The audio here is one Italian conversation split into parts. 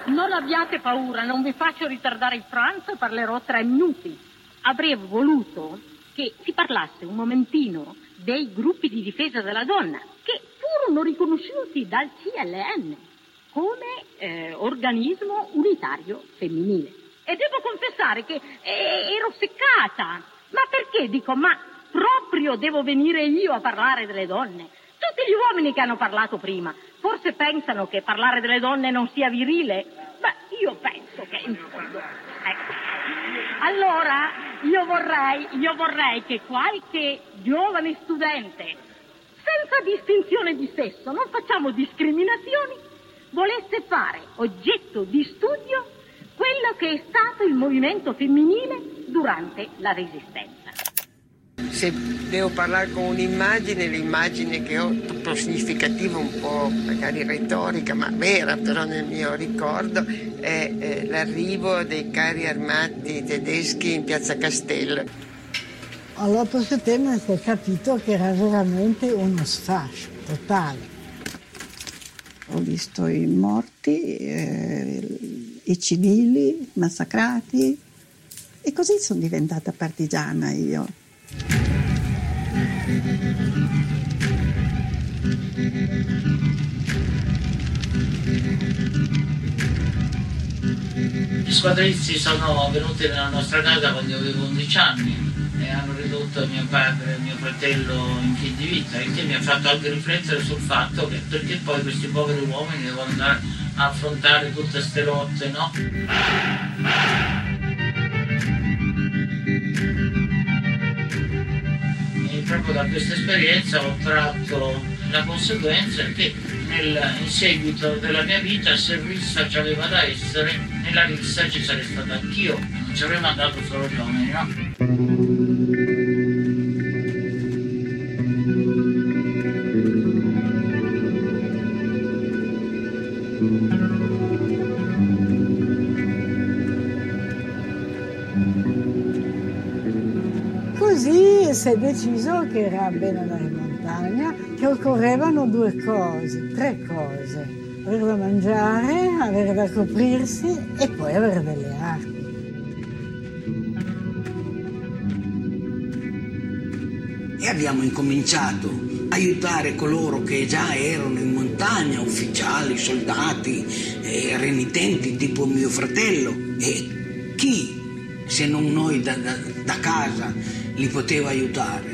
Non abbiate paura, non vi faccio ritardare il pranzo, parlerò 3 minuti. Avrei voluto che si parlasse un momentino dei gruppi di difesa della donna, che furono riconosciuti dal CLN come organismo unitario femminile. E devo confessare che ero seccata. Ma perché? Dico, ma proprio devo venire io a parlare delle donne? Tutti gli uomini che hanno parlato prima forse pensano che parlare delle donne non sia virile, ma io penso che in fondo... Ecco. Allora io vorrei che qualche giovane studente, senza distinzione di sesso, non facciamo discriminazioni, volesse fare oggetto di studio quello che è stato il movimento femminile durante la Resistenza. Se devo parlare con un'immagine, l'immagine che ho, proprio significativa, un po' magari retorica, ma vera però nel mio ricordo, è l'arrivo dei carri armati tedeschi in Piazza Castello. Allora questo tema si è capito che era veramente uno sfascio totale. Ho visto i morti, i civili massacrati e così sono diventata partigiana io. Gli squadristi sono venuti nella nostra casa quando avevo 11 anni e hanno ridotto mio padre e mio fratello in fin di vita, il che mi ha fatto anche riflettere sul fatto che perché poi questi poveri uomini devono andare a affrontare tutte ste lotte, no? E proprio da questa esperienza ho tratto la conseguenza che in seguito della mia vita, se rissa ci aveva da essere, nella rissa ci sarei stato anch'io, non ci avrei mandato solo gli uomini, no? Così si è deciso che era bene andare in montagna, che occorrevano 2 cose, 3 cose: avere da mangiare, avere da coprirsi e poi avere delle armi. E abbiamo incominciato a aiutare coloro che già erano in montagna, ufficiali, soldati, renitenti, tipo mio fratello. E chi, se non noi da casa, li poteva aiutare?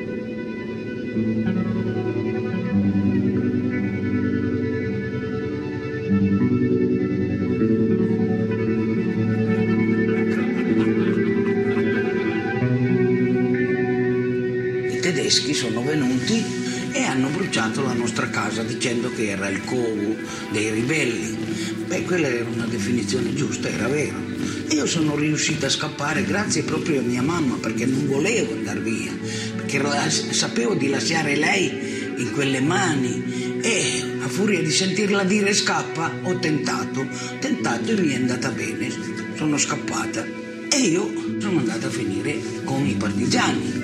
I tedeschi sono venuti e hanno bruciato la nostra casa dicendo che era il covo dei ribelli. Beh, quella era una definizione giusta, era vero. E io sono riuscita a scappare grazie proprio a mia mamma, perché non volevo andare via, perché sapevo di lasciare lei in quelle mani e a furia di sentirla dire scappa ho tentato e mi è andata bene, sono scappata e io sono andata a finire con i partigiani.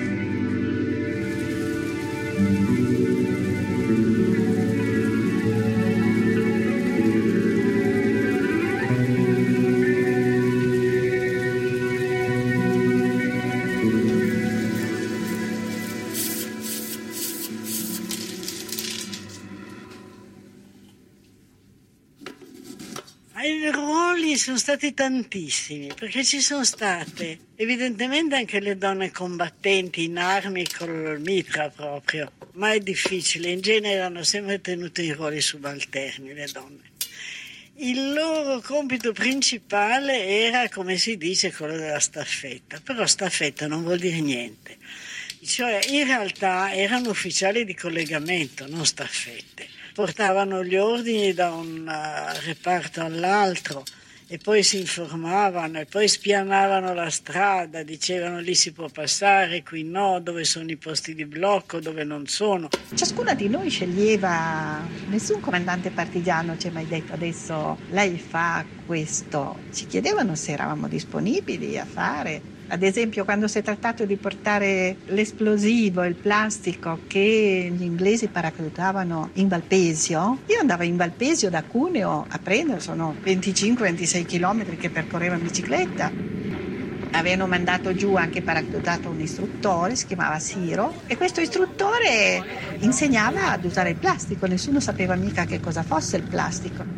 I ruoli sono stati tantissimi, perché ci sono state evidentemente anche le donne combattenti in armi col mitra proprio, ma è difficile, in genere hanno sempre tenuto i ruoli subalterni le donne. Il loro compito principale era, come si dice, quello della staffetta, però staffetta non vuol dire niente, cioè in realtà erano ufficiali di collegamento, non staffette. Portavano gli ordini da un reparto all'altro e poi si informavano e poi spianavano la strada, dicevano lì si può passare, qui no, dove sono i posti di blocco, dove non sono. Ciascuna di noi sceglieva, nessun comandante partigiano ci ha mai detto adesso lei fa questo. Ci chiedevano se eravamo disponibili a fare Ad esempio, quando si è trattato di portare l'esplosivo, il plastico che gli inglesi paracadutavano in Valpesio, io andavo in Valpesio da Cuneo a prendere, sono 25-26 chilometri che percorrevo in bicicletta. Avevano mandato giù anche paracadutato un istruttore, si chiamava Siro, e questo istruttore insegnava ad usare il plastico, nessuno sapeva mica che cosa fosse il plastico.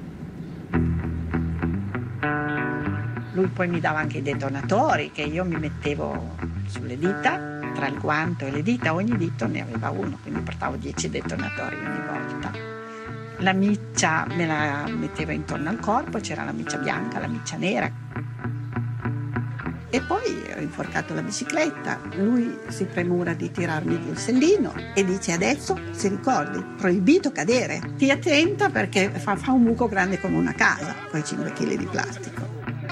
Lui poi mi dava anche i detonatori che io mi mettevo sulle dita, tra il guanto e le dita, ogni dito ne aveva uno, quindi portavo 10 detonatori ogni volta. La miccia me la mettevo intorno al corpo, c'era la miccia bianca, la miccia nera. E poi ho inforcato la bicicletta, lui si premura di tirarmi giù il sellino e dice: adesso si ricordi, proibito cadere, stia attenta perché fa un buco grande come una casa, con i 5 kg di plastico.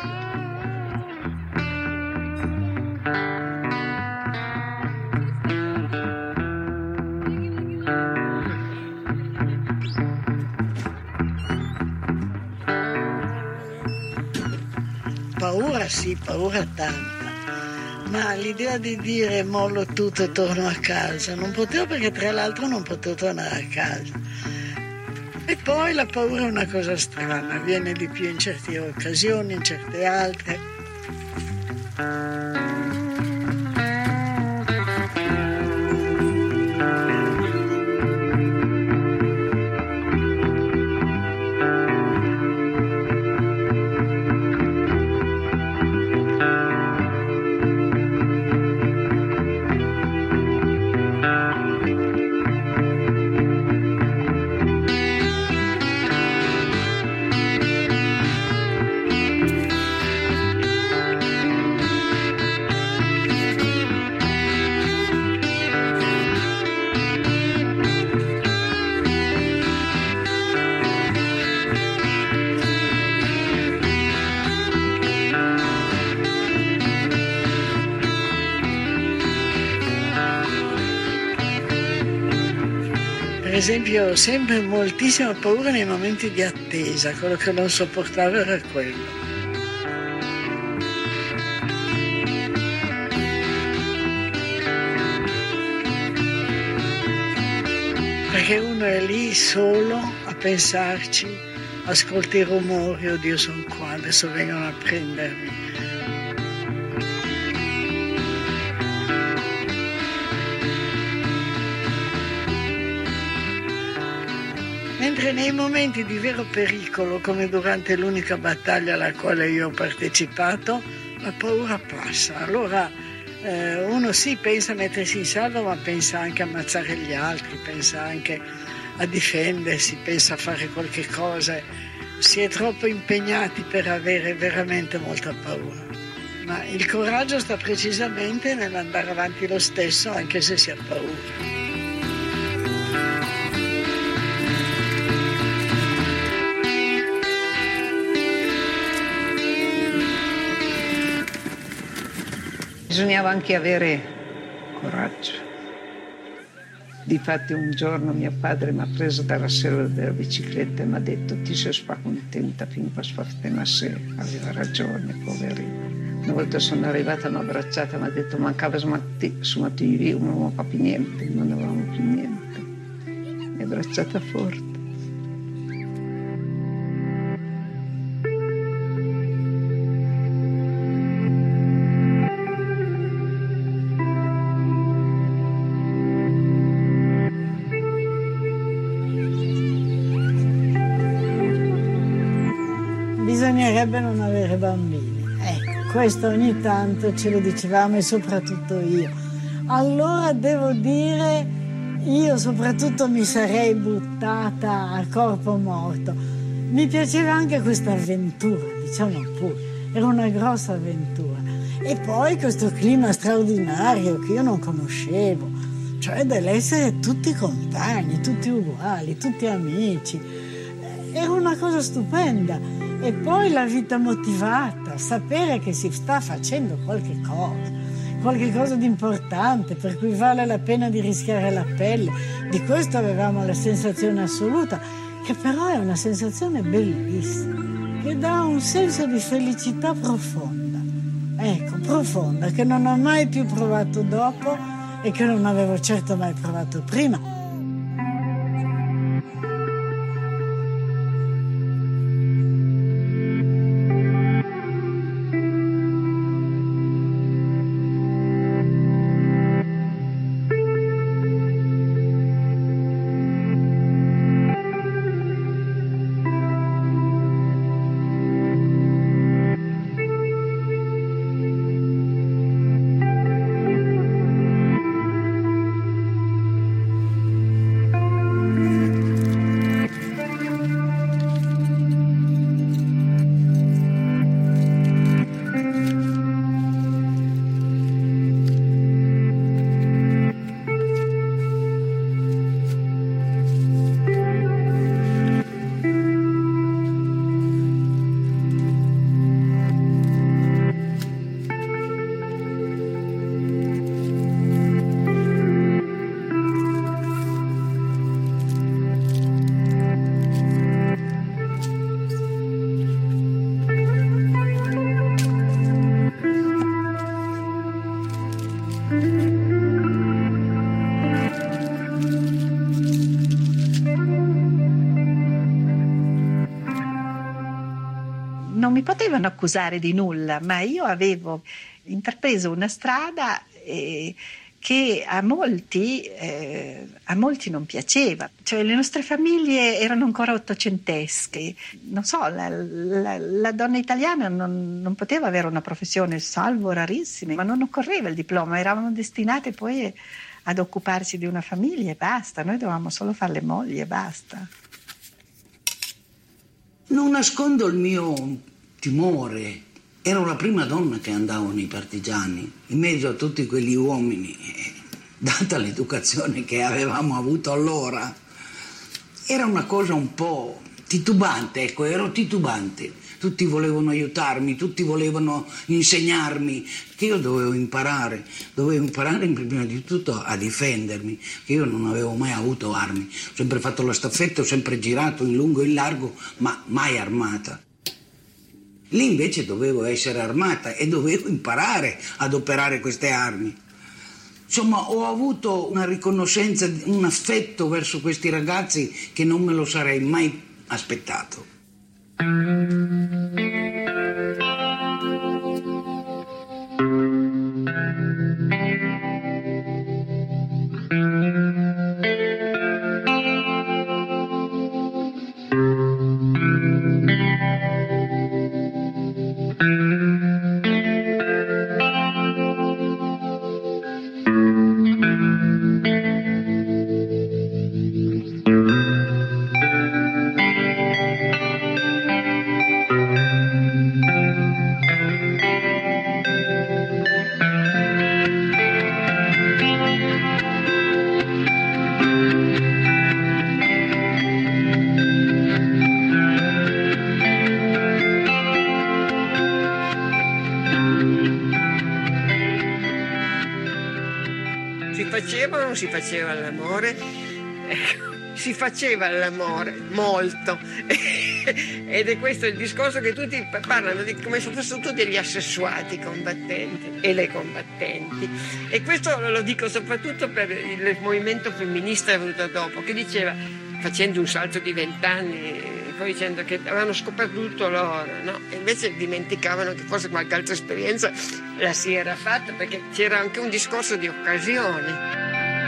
Paura sì, paura tanta, ma l'idea di dire mollo tutto e torno a casa non potevo, perché tra l'altro non potevo tornare a casa. E poi la paura è una cosa strana, viene di più in certe occasioni, in certe altre. Per esempio ho sempre moltissima paura nei momenti di attesa, quello che non sopportavo era quello. Perché uno è lì solo a pensarci, ascolta i rumori, oddio sono qua, adesso vengono a prendermi. Mentre nei momenti di vero pericolo, come durante l'unica battaglia alla quale io ho partecipato, la paura passa. Allora uno sì pensa a mettersi in salvo, ma pensa anche a ammazzare gli altri, pensa anche a difendersi, pensa a fare qualche cosa. Si è troppo impegnati per avere veramente molta paura. Ma il coraggio sta precisamente nell'andare avanti lo stesso, anche se si ha paura. Bisognava anche avere coraggio. Difatti un giorno mio padre mi ha preso dalla sella della bicicletta e mi ha detto: ti sei contenta fin qua sfattena se. Aveva ragione, poverino. Una volta sono arrivata, mi ha abbracciata, mi ha detto: mancava su Mattivi, non avevamo più niente, non avevamo più niente. Mi ha abbracciata forte. Bisognerebbe non avere bambini. Ecco, questo ogni tanto ce lo dicevamo, e soprattutto io. Allora devo dire, io soprattutto mi sarei buttata a corpo morto. Mi piaceva anche questa avventura, diciamo pure. Era una grossa avventura. E poi questo clima straordinario che io non conoscevo, cioè dell'essere tutti compagni, tutti uguali, tutti amici. Era una cosa stupenda. E poi la vita motivata, sapere che si sta facendo qualche cosa di importante, per cui vale la pena di rischiare la pelle. Di questo avevamo la sensazione assoluta, che però è una sensazione bellissima, che dà un senso di felicità profonda. ecco, profonda, che non ho mai più provato dopo e che non avevo certo mai provato prima. Non mi potevano accusare di nulla, ma io avevo intrapreso una strada che a molti non piaceva. Cioè, le nostre famiglie erano ancora ottocentesche. Non so, la donna italiana non poteva avere una professione, salvo rarissime, ma non occorreva il diploma, eravamo destinate poi ad occuparci di una famiglia e basta. Noi dovevamo solo fare le mogli e basta. Non nascondo il mio timore. Ero la prima donna che andavo nei partigiani, in mezzo a tutti quegli uomini. Data l'educazione che avevamo avuto allora, era una cosa un po' titubante, ecco, ero titubante. Tutti volevano aiutarmi, tutti volevano insegnarmi, che io dovevo imparare prima di tutto a difendermi, che io non avevo mai avuto armi. Ho sempre fatto la staffetta, ho sempre girato in lungo e in largo, ma mai armata. Lì invece dovevo essere armata e dovevo imparare ad operare queste armi. Insomma, ho avuto una riconoscenza, un affetto verso questi ragazzi che non me lo sarei mai aspettato. Si faceva l'amore, si faceva l'amore molto ed è questo il discorso che tutti parlano di come se fossero tutti degli assessuati combattenti e le combattenti, e questo lo dico soprattutto per il movimento femminista venuto dopo, che diceva, facendo un salto di 20 anni, poi dicendo che avevano scoperto tutto loro, no? E invece dimenticavano che forse qualche altra esperienza la si era fatta, perché c'era anche un discorso di occasione.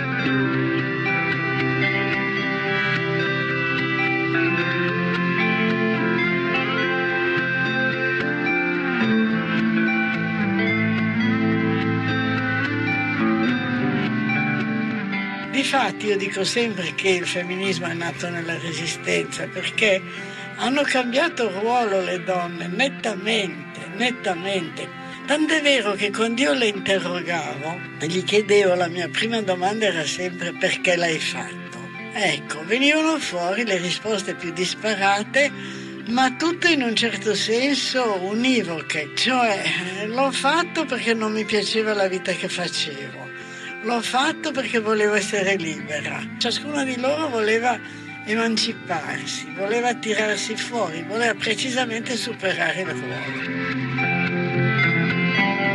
Difatti io dico sempre che il femminismo è nato nella Resistenza, perché hanno cambiato ruolo le donne nettamente. Tant'è vero che quando io le interrogavo e gli chiedevo, la mia prima domanda era sempre: perché l'hai fatto? Ecco, venivano fuori le risposte più disparate, ma tutte in un certo senso univoche, cioè l'ho fatto perché non mi piaceva la vita che facevo. L'ho fatto perché volevo essere libera. Ciascuna di loro voleva emanciparsi, voleva tirarsi fuori, voleva precisamente superare il ruolo.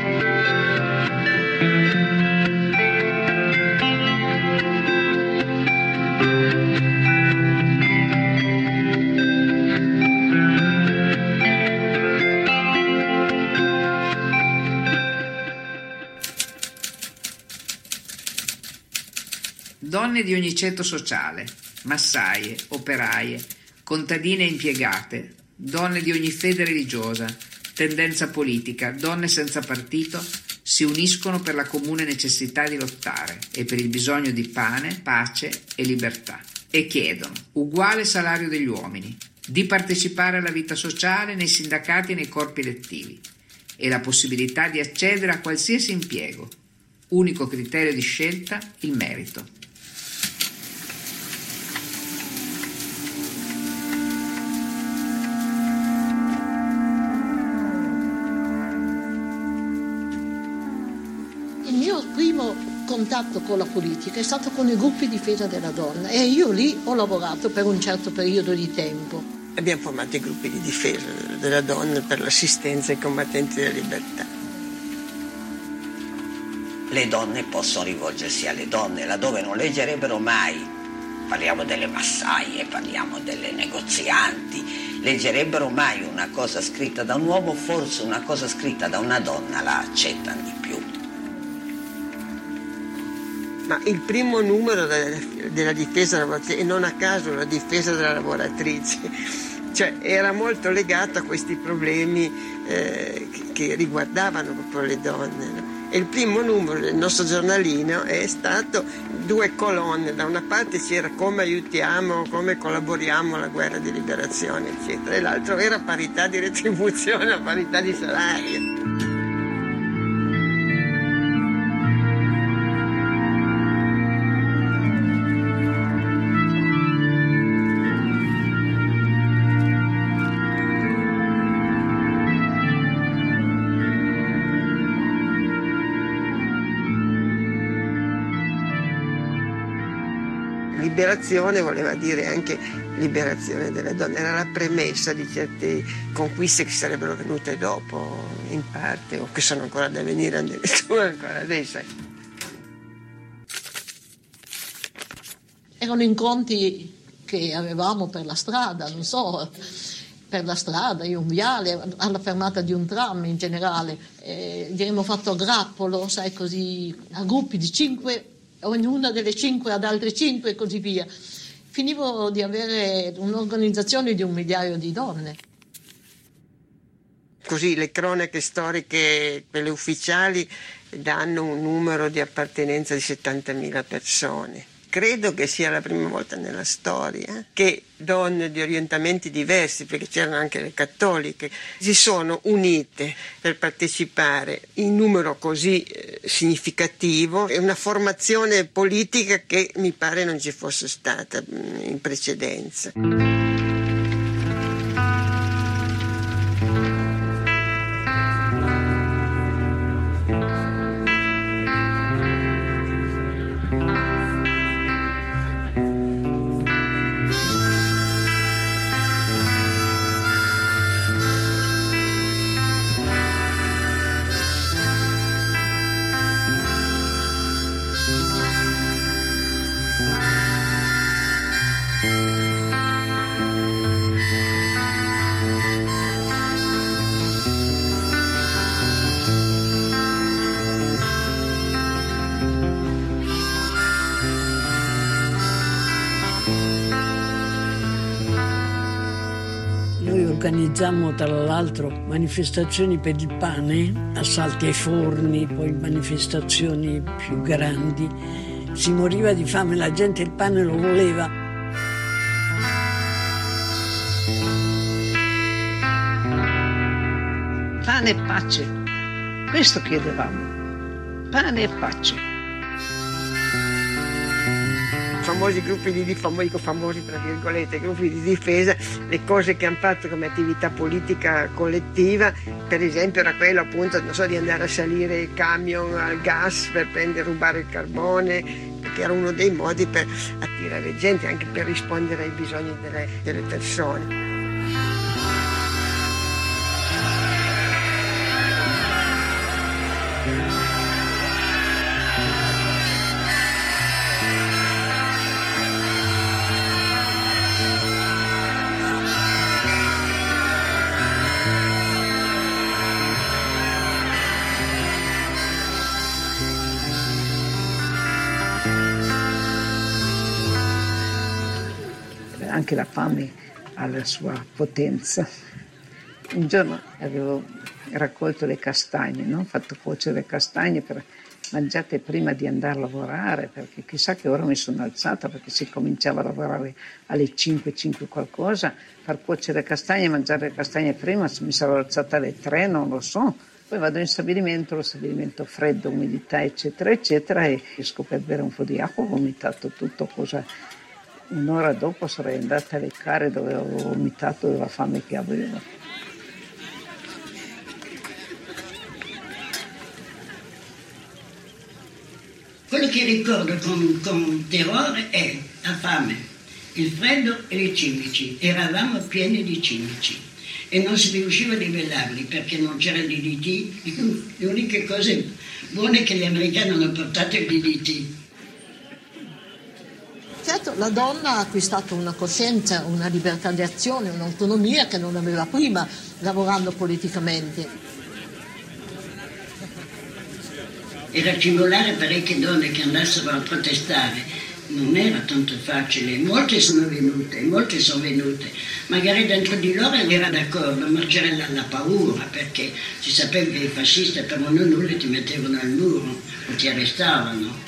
donne di ogni ceto sociale, massaie, operaie, contadine e impiegate, donne di ogni fede religiosa, tendenza politica, donne senza partito, si uniscono per la comune necessità di lottare e per il bisogno di pane, pace e libertà e chiedono uguale salario degli uomini, di partecipare alla vita sociale nei sindacati e nei corpi elettivi e la possibilità di accedere a qualsiasi impiego. Unico criterio di scelta, il merito. Il mio primo contatto con la politica è stato con i gruppi di difesa della donna e io lì ho lavorato per un certo periodo di tempo. Abbiamo formato i gruppi di difesa della donna per l'assistenza ai combattenti della libertà. Le donne possono rivolgersi alle donne laddove non leggerebbero mai. Parliamo delle massaie, parliamo delle negozianti. Leggerebbero mai una cosa scritta da un uomo, forse una cosa scritta da una donna la accettano di più. Ma il primo numero della difesa della lavoratrice, e non a caso la difesa della lavoratrice, cioè era molto legato a questi problemi che riguardavano proprio le donne, no? E il primo numero del nostro giornalino è stato 2 colonne, da una parte c'era come aiutiamo, come collaboriamo alla guerra di liberazione, eccetera, e l'altro era parità di retribuzione, parità di salario. Liberazione voleva dire anche liberazione delle donne, era la premessa di certe conquiste che sarebbero venute dopo, in parte, o che sono ancora da venire addirittura ancora adesso. Erano incontri che avevamo per la strada, non so, per la strada, in un viale, alla fermata di un tram in generale. Abbiamo fatto a grappolo, sai, così, a gruppi di 5, ognuna delle 5 ad altre 5 e così via. Finivo di avere un'organizzazione di 1 migliaio di donne. Così le cronache storiche, quelle ufficiali, danno un numero di appartenenza di 70.000 persone. Credo che sia la prima volta nella storia che donne di orientamenti diversi, perché c'erano anche le cattoliche, si sono unite per partecipare in numero così significativo. È una formazione politica che mi pare non ci fosse stata in precedenza. Organizziamo tra l'altro manifestazioni per il pane, assalti ai forni, poi manifestazioni più grandi. Si moriva di fame, la gente il pane lo voleva. Pane e pace, questo chiedevamo, pane e pace. Famosi gruppi famosi tra virgolette, gruppi di difesa, le cose che hanno fatto come attività politica collettiva, per esempio era quello appunto, non so, di andare a salire il camion al gas per rubare il carbone, perché era uno dei modi per attirare gente, anche per rispondere ai bisogni delle persone. anche la fame ha la sua potenza. Un giorno avevo raccolto le castagne, no? Fatto cuocere le castagne per mangiate prima di andare a lavorare, perché chissà che ora mi sono alzata, perché si cominciava a lavorare alle 5 qualcosa, far cuocere le castagne, mangiare le castagne prima, mi sarò alzata alle 3, non lo so. Poi vado in stabilimento, lo stabilimento freddo, umidità, eccetera, eccetera, e riesco per bere un po' di acqua, ho vomitato tutto, un'ora dopo sarei andata a leccare dove avevo vomitato della fame che avevo. Quello che ricordo con terrore è la fame, il freddo e i cimici. Eravamo pieni di cimici e non si riusciva a livellarli perché non c'era il DDT. Le uniche cose buone che gli americani hanno portato è il DDT. Certo, la donna ha acquistato una coscienza, una libertà di azione, un'autonomia che non aveva prima lavorando politicamente. Era cimolare parecchie donne che andassero a protestare, non era tanto facile, molte sono venute, magari dentro di loro era d'accordo, ma c'era la paura, perché si sapeva che i fascisti per non nulla ti mettevano al muro o ti arrestavano.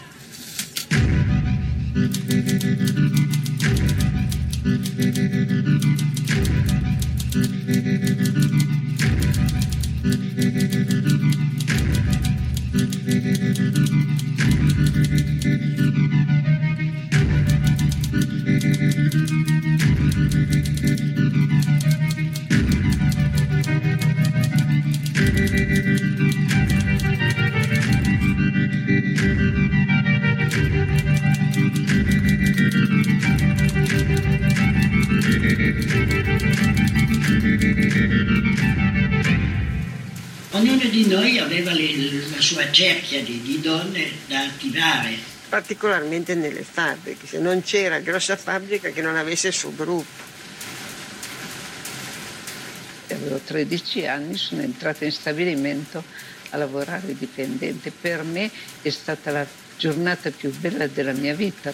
Ognuno di noi aveva la sua cerchia di donne da attivare. Particolarmente nelle fabbriche, se non c'era grossa fabbrica che non avesse il suo gruppo. Avevo 13 anni, sono entrata in stabilimento a lavorare dipendente. Per me è stata la giornata più bella della mia vita.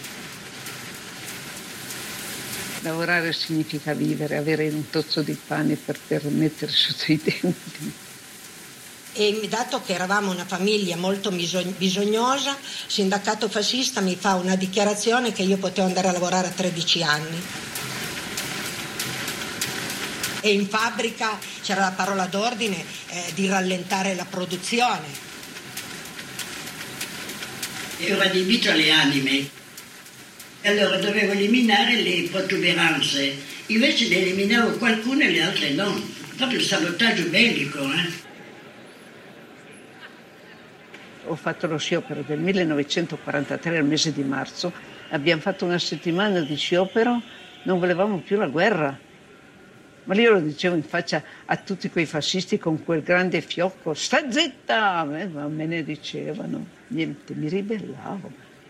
Lavorare significa vivere, avere un tozzo di pane per mettere sotto i denti. E dato che eravamo una famiglia molto bisognosa, il sindacato fascista mi fa una dichiarazione che io potevo andare a lavorare a 13 anni. E in fabbrica c'era la parola d'ordine di rallentare la produzione. Ero adibito alle anime, allora dovevo eliminare le protuberanze, invece ne eliminavo qualcuna e le altre no. Proprio il sabotaggio bellico, Ho fatto lo sciopero del 1943 al mese di marzo, abbiamo fatto una settimana di sciopero, non volevamo più la guerra. Ma io lo dicevo in faccia a tutti quei fascisti con quel grande fiocco, sta zitta! Ma me ne dicevano, niente, mi ribellavo.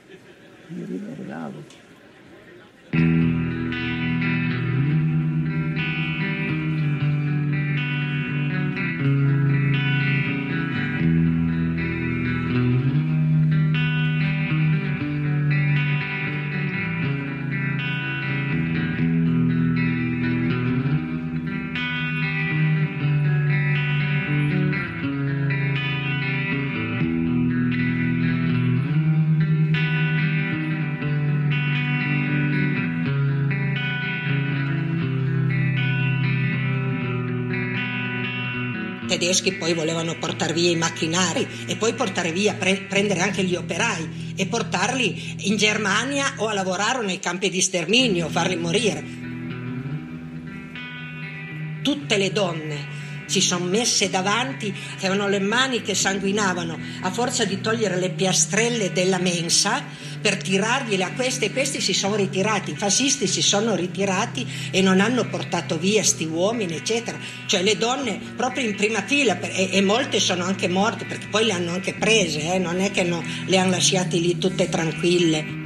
I tedeschi poi volevano portare via i macchinari e poi portare via, prendere anche gli operai e portarli in Germania o a lavorare nei campi di sterminio, farli morire. Tutte le donne si sono messe davanti, avevano le mani che sanguinavano a forza di togliere le piastrelle della mensa per tirargliele a queste, e questi si sono ritirati, i fascisti si sono ritirati e non hanno portato via sti uomini eccetera, cioè le donne proprio in prima fila e molte sono anche morte perché poi le hanno anche prese, non è che le hanno lasciate lì tutte tranquille.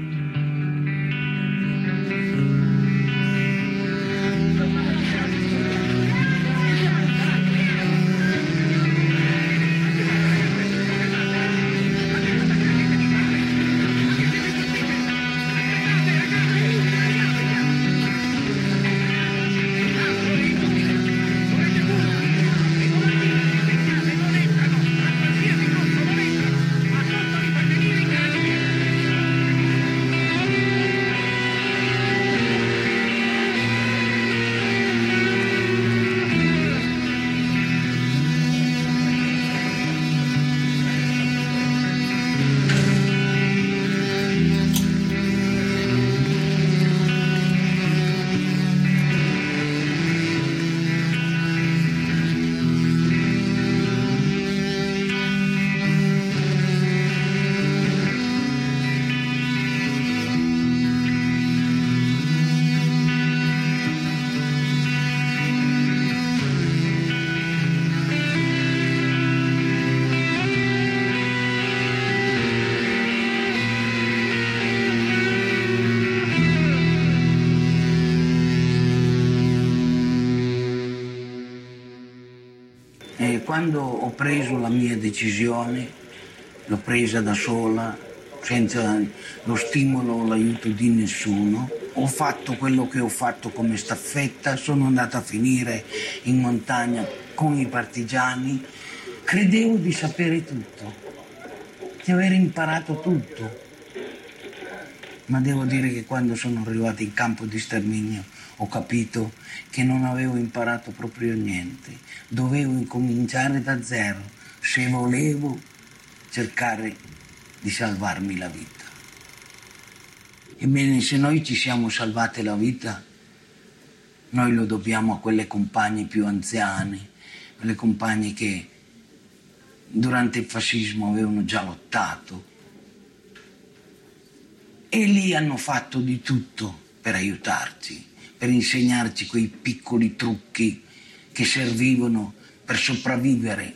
E quando ho preso la mia decisione, l'ho presa da sola, senza lo stimolo o l'aiuto di nessuno. Ho fatto quello che ho fatto come staffetta, sono andata a finire in montagna con i partigiani. Credevo di sapere tutto, di aver imparato tutto. Ma devo dire che quando sono arrivato in campo di sterminio ho capito che non avevo imparato proprio niente. Dovevo incominciare da zero se volevo cercare di salvarmi la vita. Ebbene, se noi ci siamo salvate la vita, noi lo dobbiamo a quelle compagne più anziane, quelle compagne che durante il fascismo avevano già lottato e lì hanno fatto di tutto per aiutarci, per insegnarci quei piccoli trucchi che servivano per sopravvivere.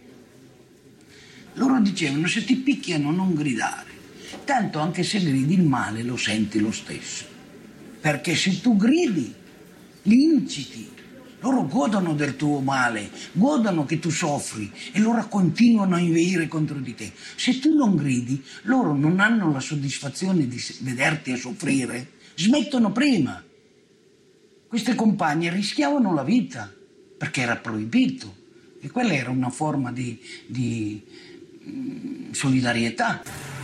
Loro dicevano: se ti picchiano non gridare, tanto anche se gridi il male lo senti lo stesso, perché se tu gridi li inciti, loro godono del tuo male, godono che tu soffri e loro continuano a inveire contro di te. Se tu non gridi, loro non hanno la soddisfazione di vederti a soffrire, smettono prima. Queste compagne rischiavano la vita perché era proibito e quella era una forma di solidarietà.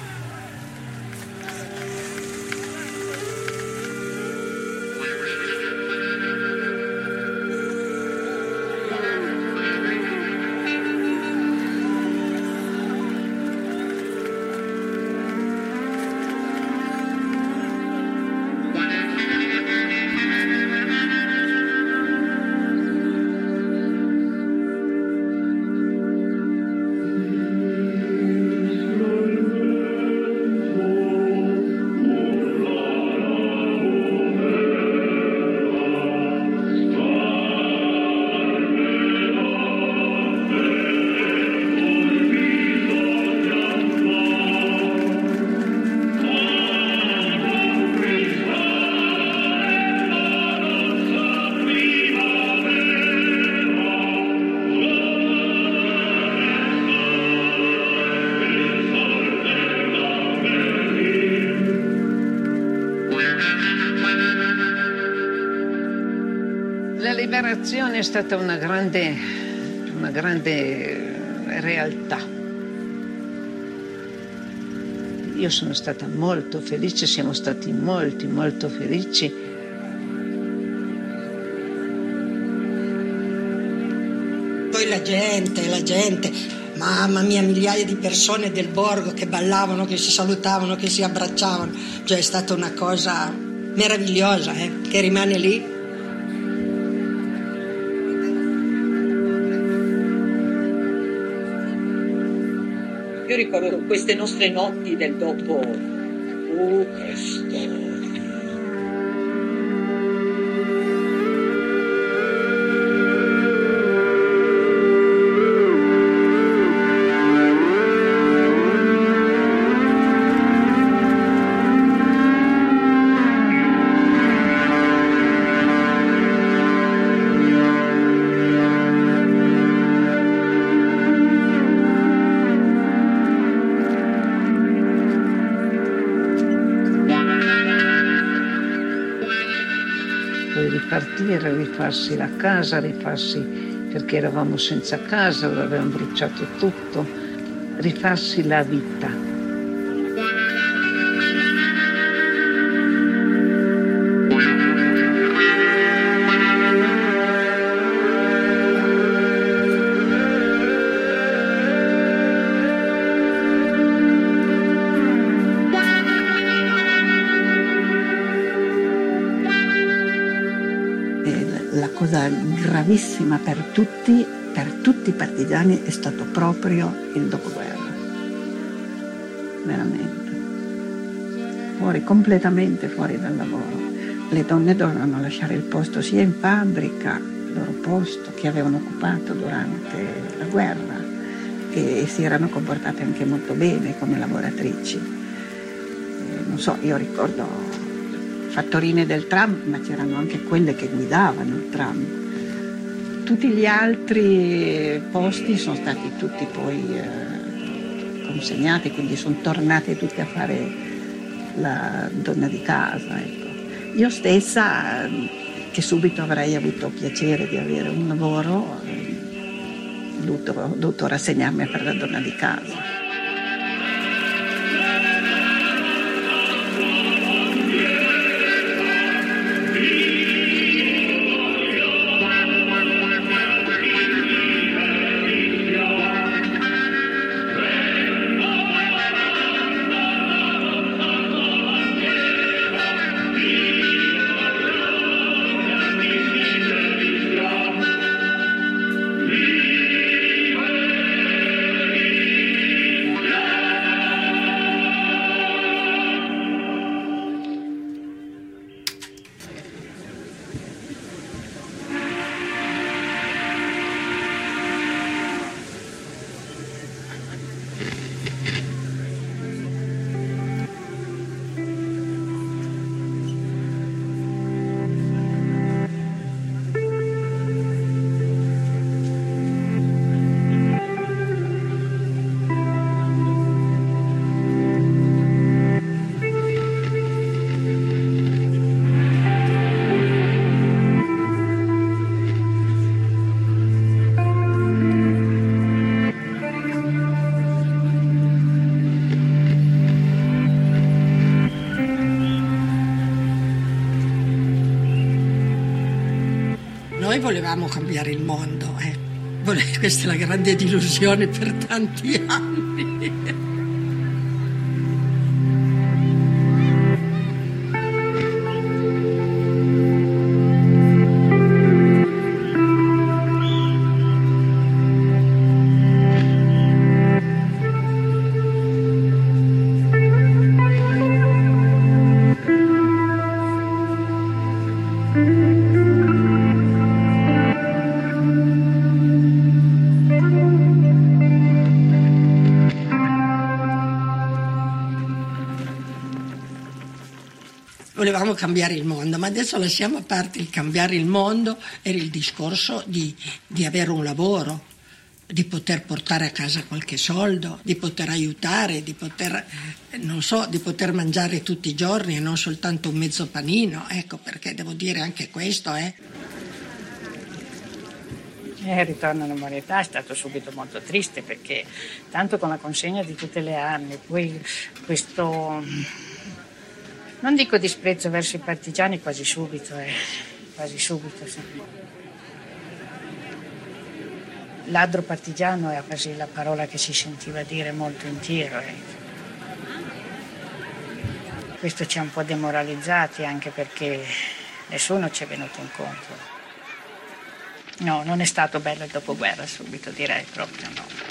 La liberazione è stata una grande realtà. Io sono stata molto felice, siamo stati molto felici. Poi la gente, mamma mia, migliaia di persone del borgo che ballavano, che si salutavano, che si abbracciavano. Cioè è stata una cosa meravigliosa, che rimane lì. Io ricordo queste nostre notti del dopo. Che storia! Ripartire, rifarsi la casa, perché eravamo senza casa, avevamo bruciato tutto, rifarsi la vita. La cosa gravissima per tutti i partigiani è stato proprio il dopoguerra, veramente, completamente fuori dal lavoro. Le donne dovevano lasciare il posto sia in fabbrica, il loro posto che avevano occupato durante la guerra, e si erano comportate anche molto bene come lavoratrici. Non so, io ricordo fattorine del tram, ma c'erano anche quelle che guidavano il tram. Tutti gli altri posti sono stati tutti poi consegnati, quindi sono tornate tutte a fare la donna di casa. Ecco. Io stessa, che subito avrei avuto piacere di avere un lavoro, ho dovuto rassegnarmi a fare la donna di casa. Noi volevamo cambiare il mondo, questa è la grande delusione per tanti anni. Volevamo cambiare il mondo, ma adesso lasciamo a parte il cambiare il mondo, era il discorso di avere un lavoro, di poter portare a casa qualche soldo, di poter aiutare, di poter, di poter mangiare tutti i giorni e non soltanto un mezzo panino, ecco, perché devo dire anche questo, Il ritorno alla normalità è stato subito molto triste, perché tanto con la consegna di tutte le armi, poi questo, non dico disprezzo verso i partigiani, quasi subito, sì. Ladro partigiano è quasi la parola che si sentiva dire molto in tiro. Questo ci ha un po' demoralizzati, anche perché nessuno ci è venuto incontro. No, non è stato bello il dopoguerra subito, direi proprio no.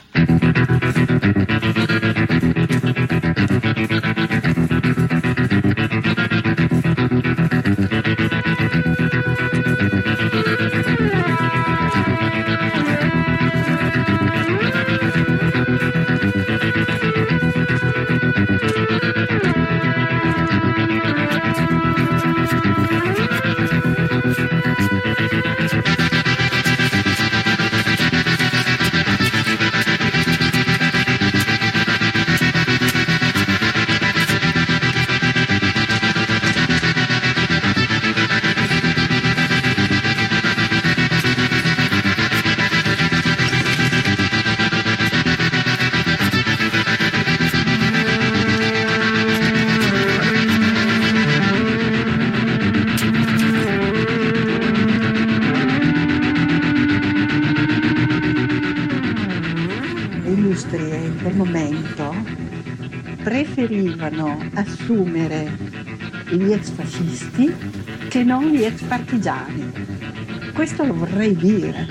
In quel momento preferivano assumere gli ex fascisti che non gli ex partigiani. Questo lo vorrei dire.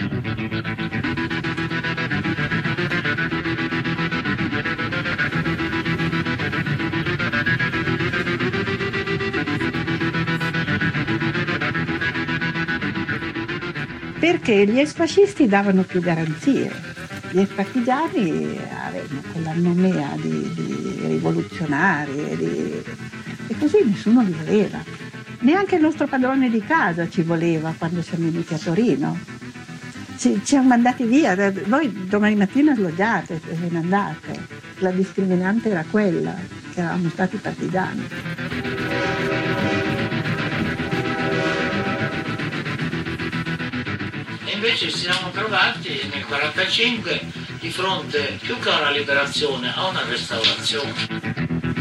Perché gli ex fascisti davano più garanzie. Gli ex partigiani avevano quella nomea di rivoluzionari e così nessuno li voleva. Neanche il nostro padrone di casa ci voleva quando siamo venuti a Torino. ci hanno mandati via, voi domani mattina sloggiate e ve ne andate. La discriminante era quella, che eravamo stati partigiani. E invece ci siamo trovati nel 1945 di fronte più che a una liberazione, a una restaurazione.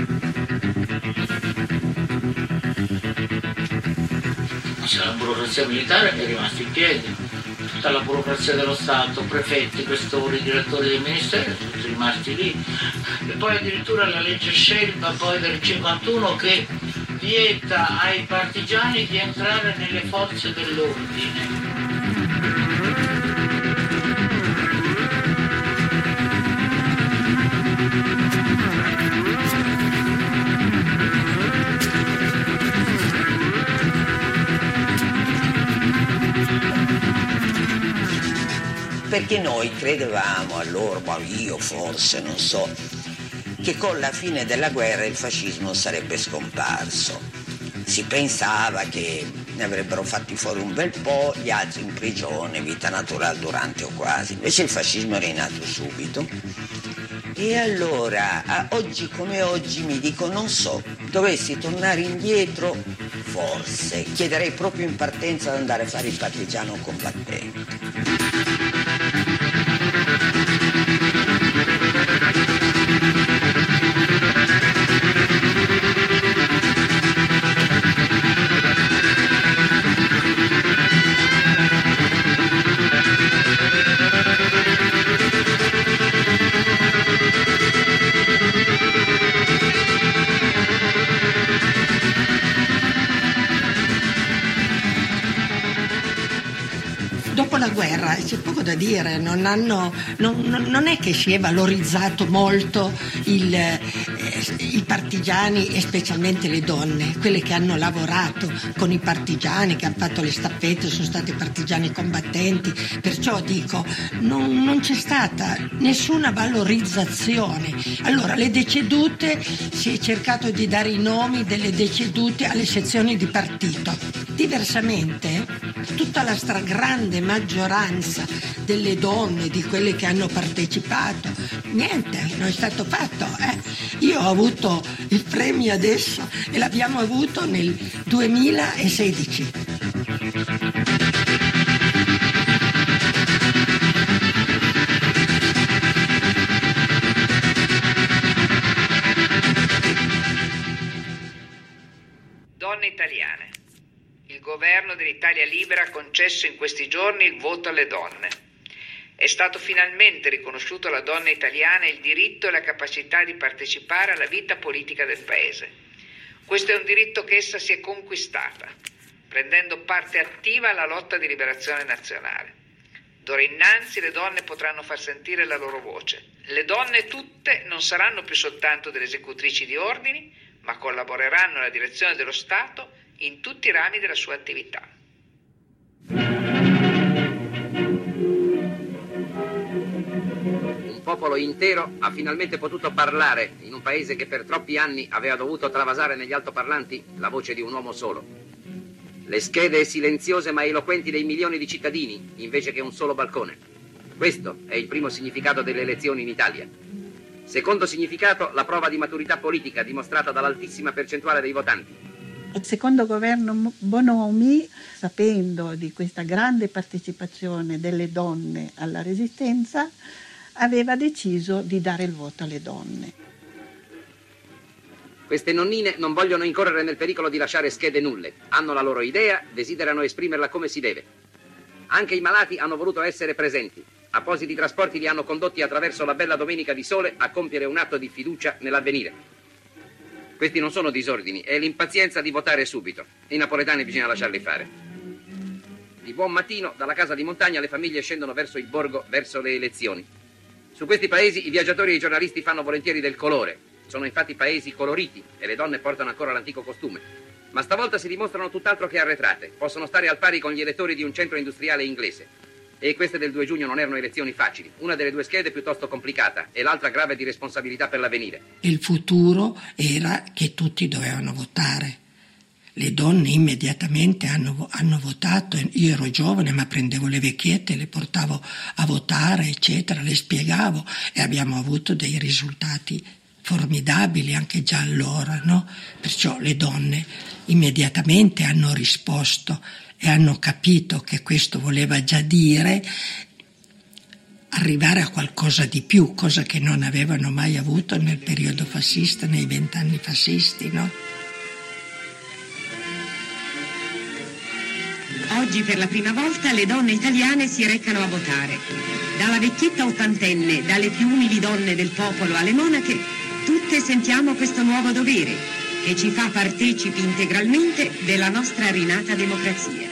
La burocrazia militare è rimasta in piedi, tutta la burocrazia dello Stato, prefetti, questori, direttori dei ministeri, tutti rimasti lì. E poi addirittura la legge Scelba poi del 51 che vieta ai partigiani di entrare nelle forze dell'ordine. Perché noi credevamo allora, ma io forse, non so, che con la fine della guerra il fascismo sarebbe scomparso. Si pensava che ne avrebbero fatti fuori un bel po', gli altri in prigione, vita naturale durante o quasi. Invece il fascismo è rinato subito. E allora, oggi come oggi, mi dico, non so, dovessi tornare indietro, forse, chiederei proprio in partenza di andare a fare il partigiano combattente. Dopo la guerra c'è poco da dire, non è che si è valorizzato molto i partigiani e specialmente le donne, quelle che hanno lavorato con i partigiani, che hanno fatto le staffette, sono stati partigiani combattenti, perciò dico non c'è stata nessuna valorizzazione. Allora le decedute, si è cercato di dare i nomi delle decedute alle sezioni di partito, diversamente tutta la stragrande maggioranza delle donne, di quelle che hanno partecipato, niente, non è stato fatto. Io ho avuto il premio adesso e l'abbiamo avuto nel 2016. Donne italiane. Il governo dell'Italia Libera ha concesso in questi giorni il voto alle donne. È stato finalmente riconosciuto alla donna italiana il diritto e la capacità di partecipare alla vita politica del Paese. Questo è un diritto che essa si è conquistata, prendendo parte attiva alla lotta di liberazione nazionale. D'ora innanzi le donne potranno far sentire la loro voce. Le donne tutte non saranno più soltanto delle esecutrici di ordini, ma collaboreranno alla direzione dello Stato in tutti i rami della sua attività. Un popolo intero ha finalmente potuto parlare in un paese che per troppi anni aveva dovuto travasare negli altoparlanti la voce di un uomo solo. Le schede silenziose ma eloquenti dei milioni di cittadini, invece che un solo balcone. Questo è il primo significato delle elezioni in Italia. Secondo significato, la prova di maturità politica dimostrata dall'altissima percentuale dei votanti. Il secondo governo Bonomi, sapendo di questa grande partecipazione delle donne alla resistenza, aveva deciso di dare il voto alle donne. Queste nonnine non vogliono incorrere nel pericolo di lasciare schede nulle. Hanno la loro idea, desiderano esprimerla come si deve. Anche i malati hanno voluto essere presenti. Appositi trasporti li hanno condotti attraverso la bella domenica di sole a compiere un atto di fiducia nell'avvenire. Questi non sono disordini, è l'impazienza di votare subito. I napoletani bisogna lasciarli fare. Di buon mattino, dalla casa di montagna, le famiglie scendono verso il borgo, verso le elezioni. Su questi paesi i viaggiatori e i giornalisti fanno volentieri del colore. Sono infatti paesi coloriti e le donne portano ancora l'antico costume. Ma stavolta si dimostrano tutt'altro che arretrate. Possono stare al pari con gli elettori di un centro industriale inglese. E queste del 2 giugno non erano elezioni facili. Una delle due schede piuttosto complicata e l'altra grave di responsabilità per l'avvenire. Il futuro era che tutti dovevano votare. le donne immediatamente hanno votato. Io ero giovane, ma prendevo le vecchiette, le portavo a votare, eccetera, le spiegavo, e abbiamo avuto dei risultati formidabili anche già allora, no? Perciò le donne immediatamente hanno risposto e hanno capito che questo voleva già dire arrivare a qualcosa di più, cosa che non avevano mai avuto nel periodo fascista, nei 20 anni fascisti, no? Oggi per la prima volta le donne italiane si recano a votare. Dalla vecchietta ottantenne, dalle più umili donne del popolo alle monache, tutte sentiamo questo nuovo dovere che ci fa partecipi integralmente della nostra rinata democrazia.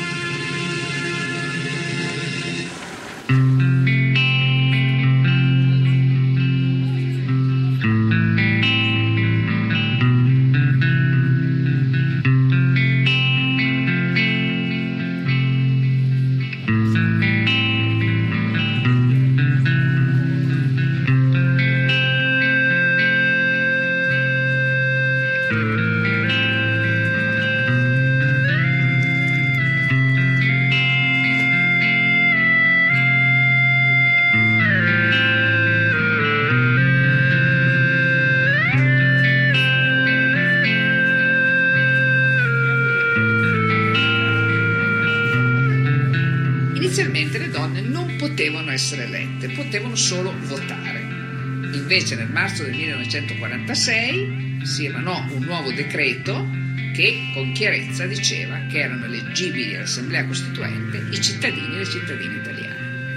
Inizialmente le donne non potevano essere elette, potevano solo votare. Invece nel marzo del 1946 si emanò un nuovo decreto che con chiarezza diceva che erano eleggibili all'Assemblea Costituente i cittadini e le cittadine italiane.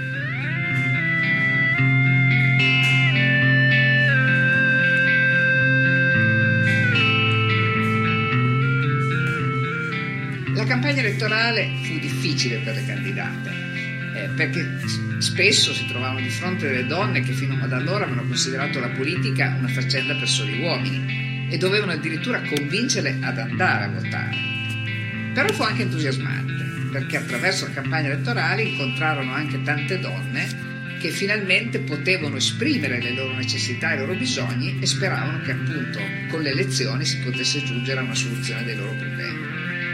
La campagna elettorale fu difficile per le candidate, perché spesso si trovavano di fronte delle donne che fino ad allora avevano considerato la politica una faccenda per soli uomini e dovevano addirittura convincerle ad andare a votare. Però fu anche entusiasmante, perché attraverso la campagna elettorale incontrarono anche tante donne che finalmente potevano esprimere le loro necessità e i loro bisogni e speravano che appunto con le elezioni si potesse giungere a una soluzione dei loro problemi.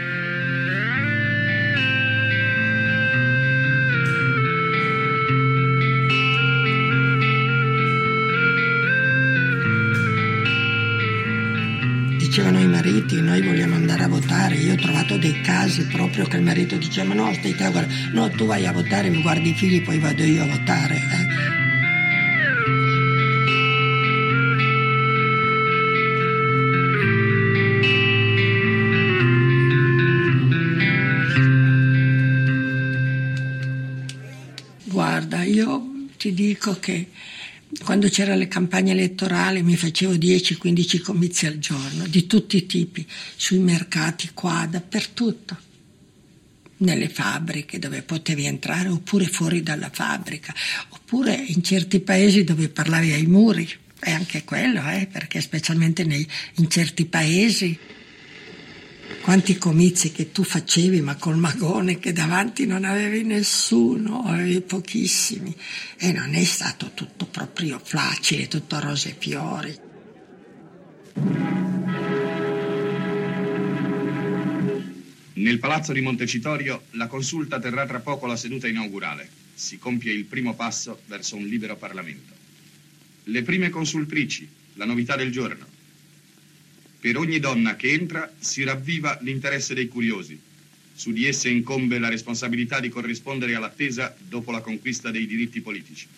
Dicevano i mariti, noi vogliamo andare a votare. Io ho trovato dei casi proprio che il marito diceva: ma no, stai te a guardare, no, tu vai a votare, mi guardi i figli, poi vado io a votare. Guarda, io ti dico che quando c'erano le campagne elettorali mi facevo 10-15 comizi al giorno, di tutti i tipi, sui mercati, qua, dappertutto, nelle fabbriche dove potevi entrare, oppure fuori dalla fabbrica, oppure in certi paesi dove parlavi ai muri, e anche quello, perché specialmente in certi paesi, quanti comizi che tu facevi, ma col magone che davanti non avevi nessuno, avevi pochissimi, e non è stato tutto proprio facile, tutto rose e fiori. Nel palazzo di Montecitorio la Consulta terrà tra poco la seduta inaugurale. Si compie il primo passo verso un libero Parlamento. Le prime consultrici, la novità del giorno. Per ogni donna che entra si ravviva l'interesse dei curiosi. Su di esse incombe la responsabilità di corrispondere all'attesa dopo la conquista dei diritti politici.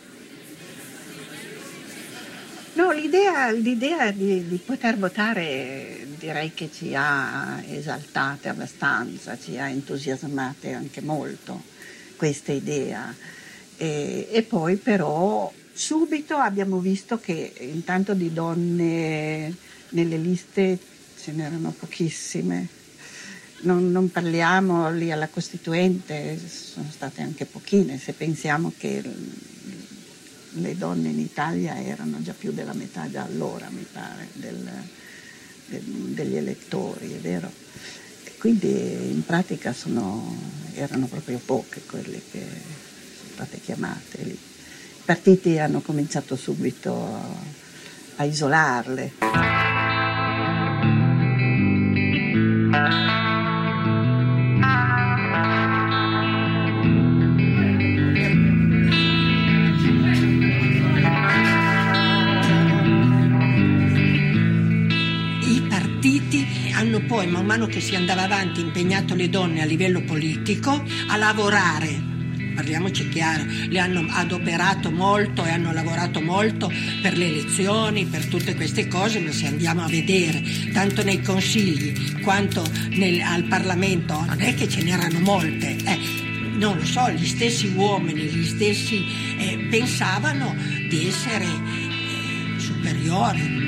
No, l'idea di poter votare direi che ci ha esaltate abbastanza, ci ha entusiasmate anche molto questa idea. E poi però subito abbiamo visto che intanto di donne nelle liste ce n'erano pochissime. Non parliamo lì alla Costituente, sono state anche pochine, se pensiamo che le donne in Italia erano già più della metà già allora, mi pare, degli elettori, è vero? E quindi in pratica erano proprio poche quelle che sono state chiamate lì. I partiti hanno cominciato subito a isolarle. poi man mano che si andava avanti impegnato le donne a livello politico a lavorare. Parliamoci chiaro, le hanno adoperato molto e hanno lavorato molto per le elezioni, per tutte queste cose, ma se andiamo a vedere tanto nei consigli quanto al Parlamento non è che ce n'erano molte. Non lo so, gli stessi uomini, gli stessi pensavano di essere superiori.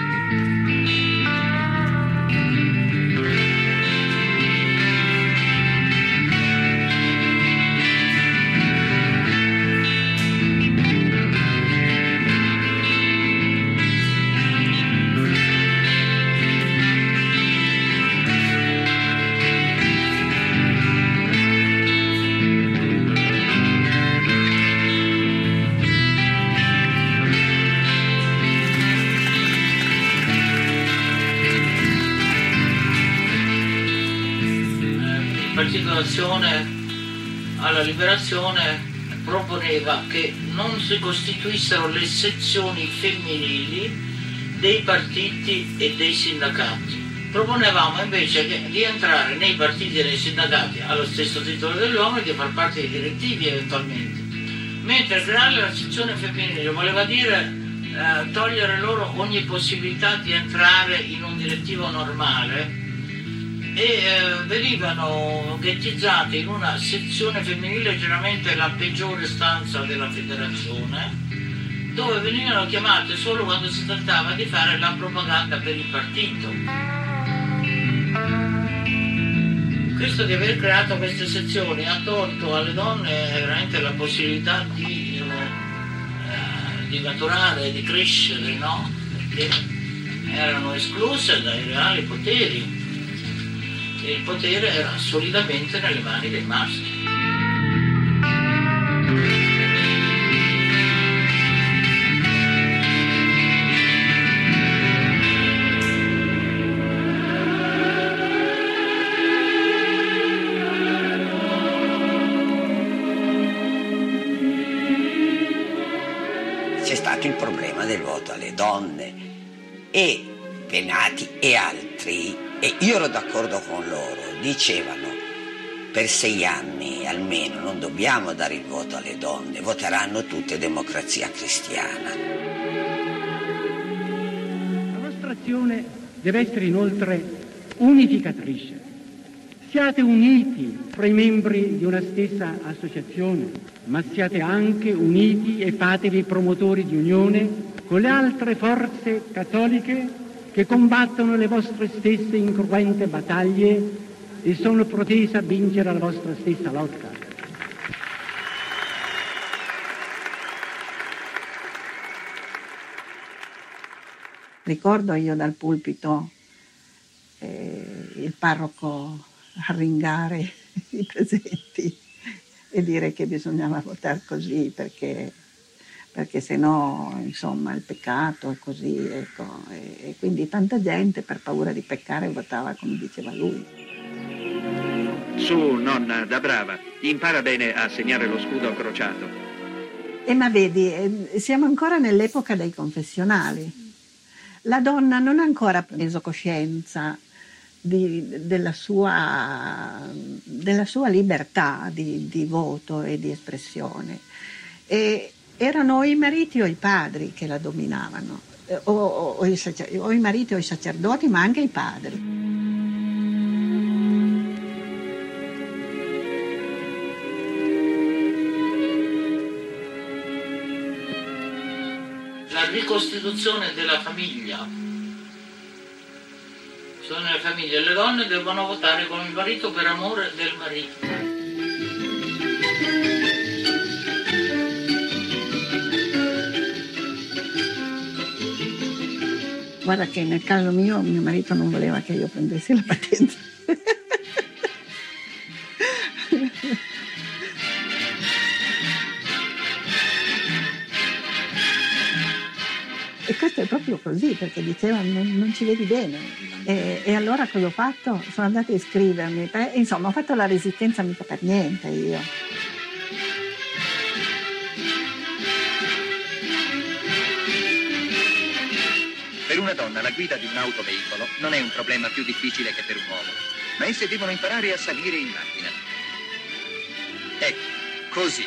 Alla Liberazione proponeva che non si costituissero le sezioni femminili dei partiti e dei sindacati. Proponevamo invece di entrare nei partiti e nei sindacati allo stesso titolo degli uomini e di far parte dei direttivi eventualmente. Mentre creare la sezione femminile voleva dire togliere loro ogni possibilità di entrare in un direttivo normale e venivano ghettizzate in una sezione femminile, generalmente la peggiore stanza della federazione, dove venivano chiamate solo quando si trattava di fare la propaganda per il partito. Questo di aver creato queste sezioni ha tolto alle donne veramente la possibilità di maturare, di crescere, no? Perché erano escluse dai reali poteri. Il potere era solidamente nelle mani dei maschi. C'è stato il problema del voto alle donne e Penati e altri, e io ero d'accordo con loro, dicevano per 6 anni almeno non dobbiamo dare il voto alle donne, voteranno tutte Democrazia Cristiana. La nostra azione deve essere inoltre unificatrice. Siate uniti fra i membri di una stessa associazione, ma siate anche uniti e fatevi promotori di unione con le altre forze cattoliche che combattono le vostre stesse incruente battaglie e sono protese a vincere la vostra stessa lotta. Ricordo io dal pulpito il parroco arringare i presenti e dire che bisognava votare così perché se no, insomma, il peccato è così, ecco. E quindi tanta gente per paura di peccare votava come diceva lui. Su, nonna, da brava, impara bene a segnare lo scudo accrociato. Ma vedi, siamo ancora nell'epoca dei confessionali. La donna non ha ancora preso coscienza della sua libertà di voto e di espressione. E erano i mariti o i padri che la dominavano, o i mariti o i sacerdoti, ma anche i padri. La ricostituzione della famiglia. Sono nelle famiglie, le donne devono votare con il marito per amore del marito. Guarda che nel caso mio marito non voleva che io prendessi la patente. E questo è proprio così, perché diceva non ci vedi bene. E allora cosa ho fatto? Sono andata a iscrivermi. Insomma, ho fatto la resistenza mica per niente io. Per una donna la guida di un autoveicolo non è un problema più difficile che per un uomo, ma esse devono imparare a salire in macchina. Ecco, così.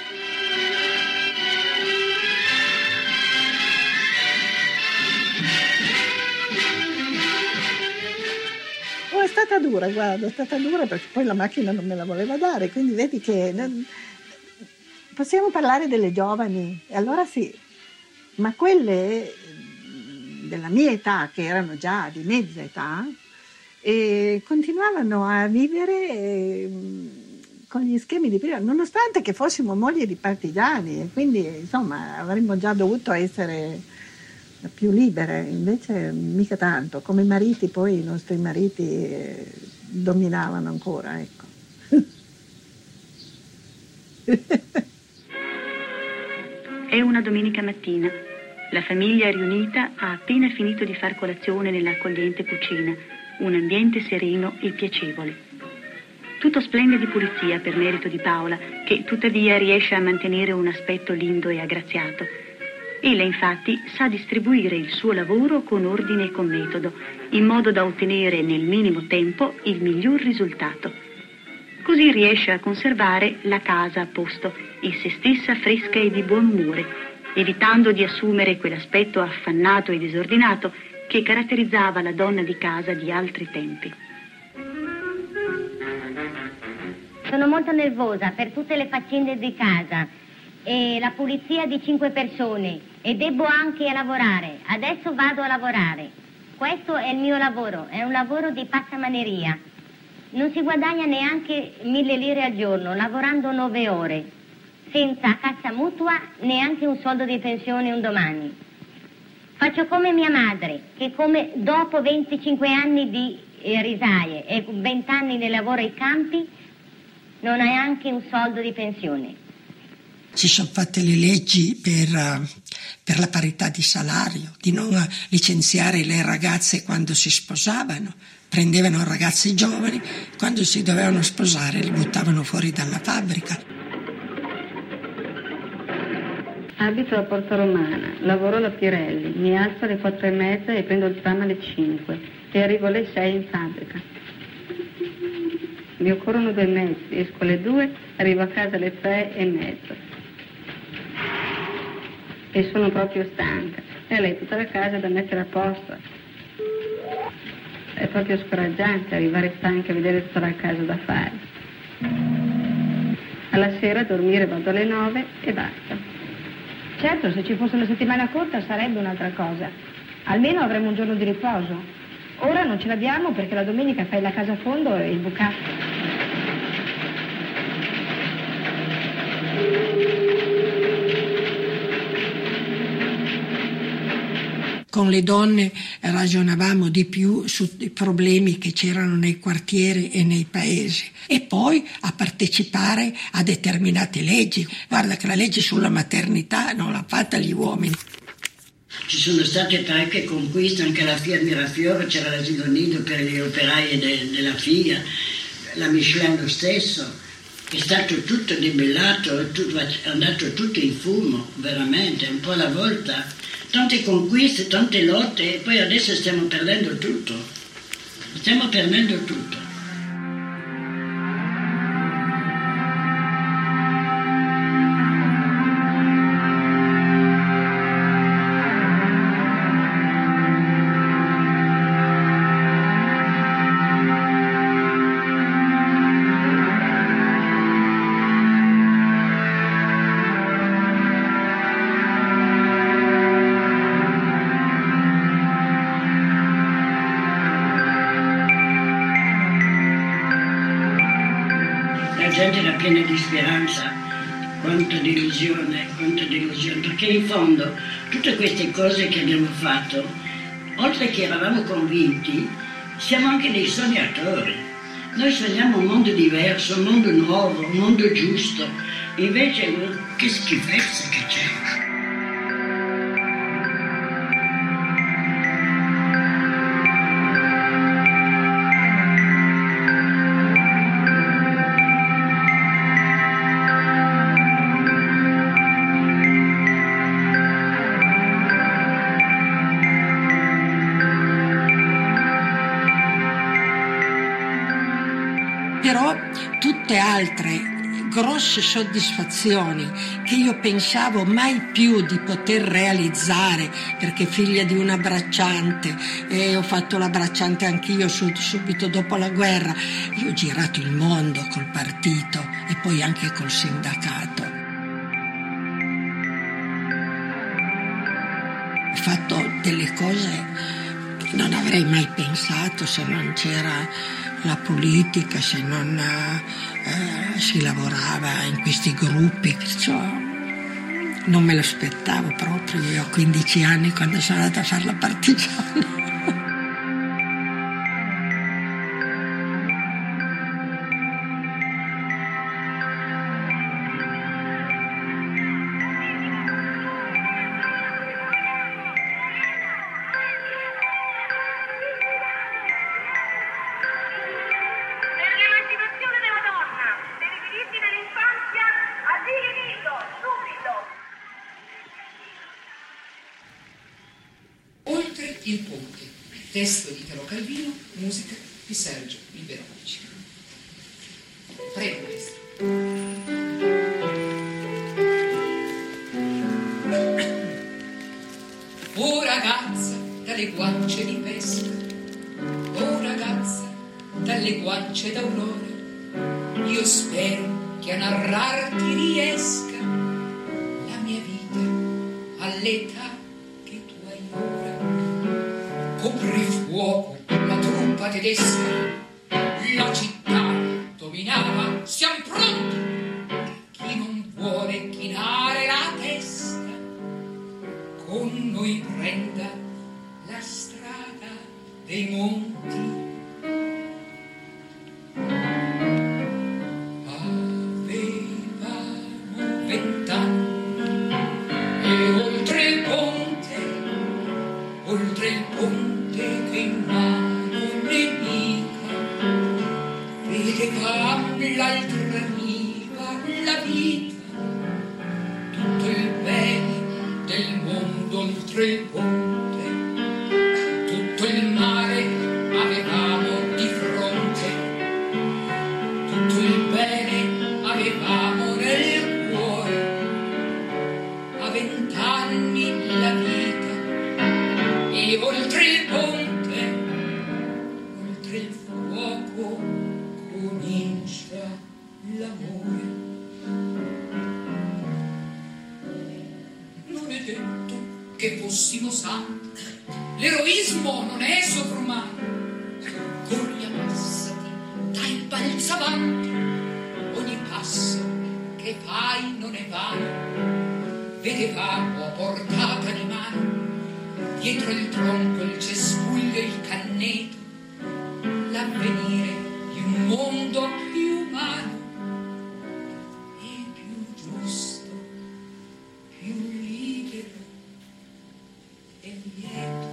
Oh, è stata dura, guarda, è stata dura perché poi la macchina non me la voleva dare, quindi vedi che possiamo parlare delle giovani, e allora sì, ma quelle della mia età, che erano già di mezza età, continuavano a vivere con gli schemi di prima, nonostante che fossimo mogli di partigiani, e quindi insomma avremmo già dovuto essere più libere, invece mica tanto, come mariti poi i nostri mariti dominavano ancora, ecco. È una domenica mattina. La famiglia riunita ha appena finito di far colazione nell'accogliente cucina, un ambiente sereno e piacevole. Tutto splende di pulizia per merito di Paola, che tuttavia riesce a mantenere un aspetto lindo e aggraziato. Ella infatti sa distribuire il suo lavoro con ordine e con metodo, in modo da ottenere nel minimo tempo il miglior risultato. Così riesce a conservare la casa a posto e se stessa fresca e di buon umore, evitando di assumere quell'aspetto affannato e disordinato che caratterizzava la donna di casa di altri tempi. Sono molto nervosa per tutte le faccende di casa e la pulizia di 5 persone e debbo anche lavorare. Adesso vado a lavorare. Questo è il mio lavoro, è un lavoro di passamaneria. Non si guadagna neanche 1.000 lire al giorno, lavorando 9 ore, senza cassa mutua, neanche un soldo di pensione un domani. Faccio come mia madre, che come dopo 25 anni di risaie e 20 anni di lavoro ai campi, non ha neanche un soldo di pensione. Si sono fatte le leggi per la parità di salario, di non licenziare le ragazze quando si sposavano. Prendevano ragazzi giovani, quando si dovevano sposare li buttavano fuori dalla fabbrica. Abito a Porta Romana, lavoro alla Pirelli, mi alzo alle 4:30 e prendo il tram alle 5 e arrivo alle 6 in fabbrica. Mi occorrono 2 mezzi, esco alle 2, arrivo a casa alle 3:30 e sono proprio stanca. E lei tutta la casa da mettere a posto. È proprio scoraggiante arrivare stanca e vedere tutta la casa da fare. Alla sera a dormire vado alle 9 e basta. Certo, se ci fosse una settimana corta sarebbe un'altra cosa. Almeno avremmo un giorno di riposo. Ora non ce l'abbiamo perché la domenica fai la casa a fondo e il bucato. Con le donne ragionavamo di più sui problemi che c'erano nei quartieri e nei paesi e poi a partecipare a determinate leggi. Guarda che la legge sulla maternità non l'ha fatta gli uomini. Ci sono state parecchie conquiste, anche alla Fiat Mirafiore c'era l'asilo nido per gli operai della Fiat, la Michelin lo stesso. È stato tutto debellato, è andato tutto in fumo, veramente, un po' alla volta. Tante conquiste, tante lotte e poi adesso stiamo perdendo tutto. Stiamo perdendo tutto. La gente era piena di speranza, quanta delusione, perché in fondo tutte queste cose che abbiamo fatto, oltre che eravamo convinti, siamo anche dei sognatori. Noi sogniamo un mondo diverso, un mondo nuovo, un mondo giusto, invece che schifezza che c'è. molte altre grosse soddisfazioni che io pensavo mai più di poter realizzare, perché figlia di una bracciante e ho fatto la bracciante anch'io subito dopo la guerra. Io ho girato il mondo col partito e poi anche col sindacato. Ho fatto delle cose che non avrei mai pensato se non c'era la politica, se non si lavorava in questi gruppi, perciò non me lo aspettavo proprio. Io ho 15 anni quando sono andata a fare la partigiana. Il ponte, testo di Italo Calvino, musica di Sergio Liberonici. Prego, maestro. Oh ragazza dalle guance di pesca, oh ragazza dalle guance d'aurora, io spero che a narrarti riesca la mia vita all'età che tu hai ora. Copri fuoco la truppa tedesca, la città dominava, siamo pronti. Chi non vuole chinare la testa, con noi prenda la strada dei monti. Avevamo 20 anni e oltre il ponte che in mano nemica vedevamo l'altra riva, la vita, tutto il bene del mondo oltre il ponte, tutto il mare avevamo di fronte, tutto il bene avevamo nel cuore, a 20 anni la vita. E oltre il ponte, oltre il fuoco, comincia l'amore. Non è detto che fossimo santi, l'eroismo non è sovrumano. Corri, ammassati, dai balza avanti, ogni passo che fai non è vano. Vedevamo a portata di mano, dietro il tronco, il cespuglio, il canneto, l'avvenire di un mondo più umano e più giusto, più libero e lieto.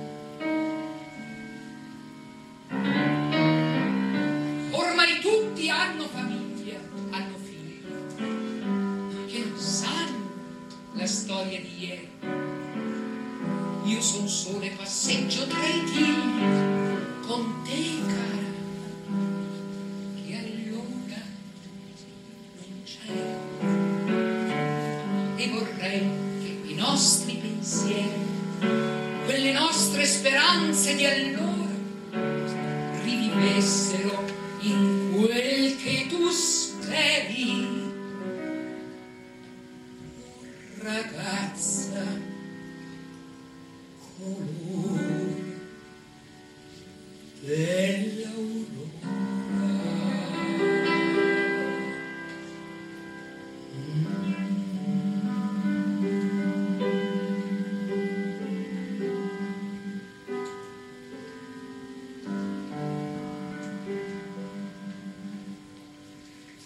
Ormai tutti hanno famiglia, hanno figli, che non sanno la storia di ieri. Io son sole, passeggio tra i tigli con te, cara, che allora non c'era. E vorrei che i nostri pensieri, quelle nostre speranze di allora, rivivessero in quel che tu speri. Ragazza, colui